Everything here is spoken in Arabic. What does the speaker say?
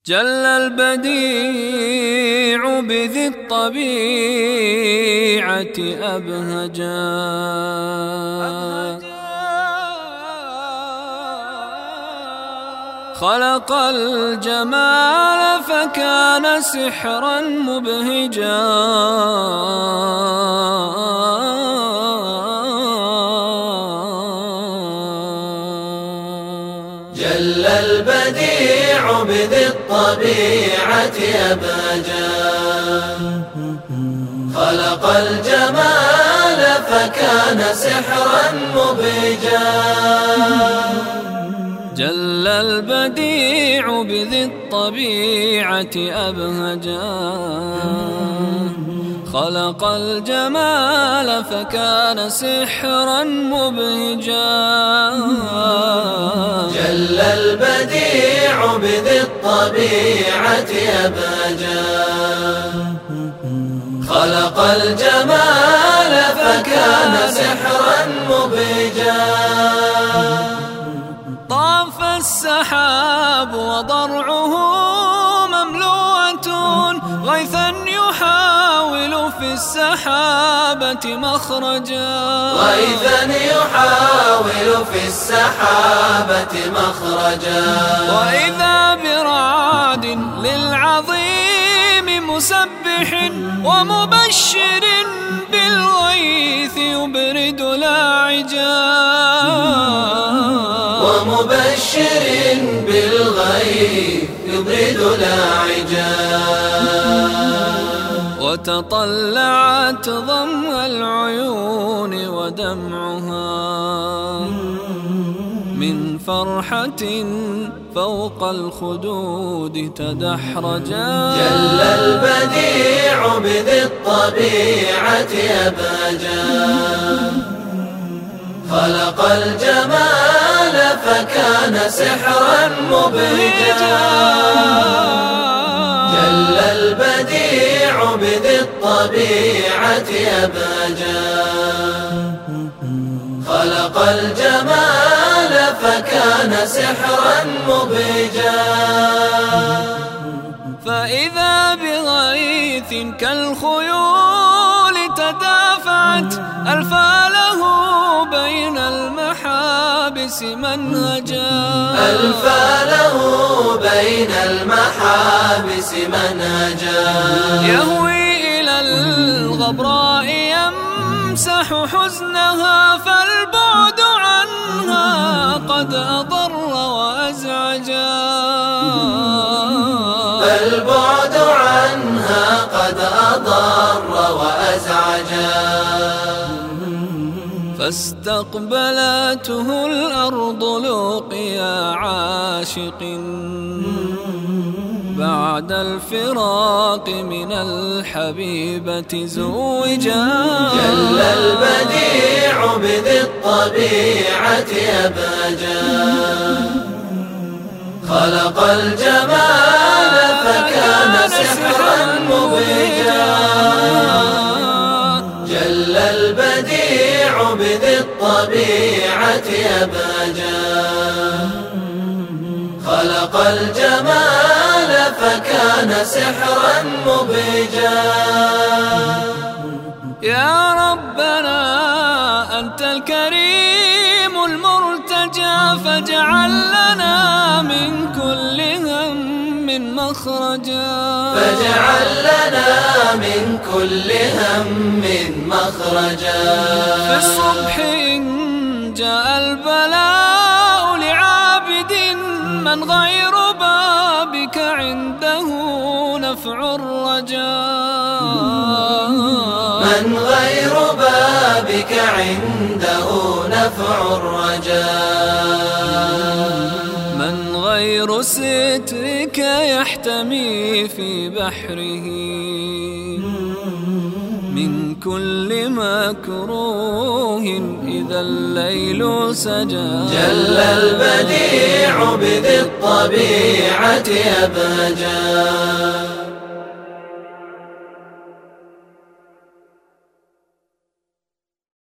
جل البديع بذي الطبيعة أبهجا خلق الجمال فكان سحرا مبهجا جل البديع بذي الطبيعة أبهجا خلق الجمال فكان سحرا مبهجا جل البديع بذي الطبيعة أبهجا خلق الجمال فكان سحرا مبهجا جل البديع بذي الطبيعة أبهجا خلق الجمال فكان سحرا مبهجا طاف السحاب وضرعه مملوءة غيثا يحاول في السحابة مخرجا غيثا يحاول في السحابة مخرجا وإذا برعد للعظيم مسبح ومبشر بالغيث يبرد لاعجا ومبشر بالغيث يبرد لاعجا وتطلعت ضم العيون ودمعها من فرحة فوق الخدود تدحرجا جل البديع بذي الطبيعة أبهجا خلق الجمال فكان سحرا مبهجا جل البديع بذي الطبيعة أبهجا خلق الجمال فكان سحرا مبهجا فإذا بغيث كالخيول تدافعت ألفاله بين المحابس منهجا ألفاله بين المحابس منهجا يهوي إلى الغبراء يمسح حزنها فالبعد عنها قد أضر وأزعجا فالبعد عنها قد أضر وأزعجا فاستقبلته الأرض لقيا عاشق بعد الفراق من الحبيبة زوجا جل البديع بذي الطبيعة أبهجا خلق الجمال فكان سحرا مبهجا جل البديع بذي الطبيعة أبهجا خلق الجمال فكان سحرا مبهجا يا ربنا أنت الكريم المرتجى فاجعل لنا من كل هم مخرجا فاجعل لنا من كل هم مخرجا في الصبح إن جاء البلاء لعابد من غير بابك عنده نفع الرجاء من غير بابك عنده نفع الرجاء من غير سترك يحتمي في بحره من كل مكروه إذا الليل سجى جل البديع بذي الطبيعة أبهجا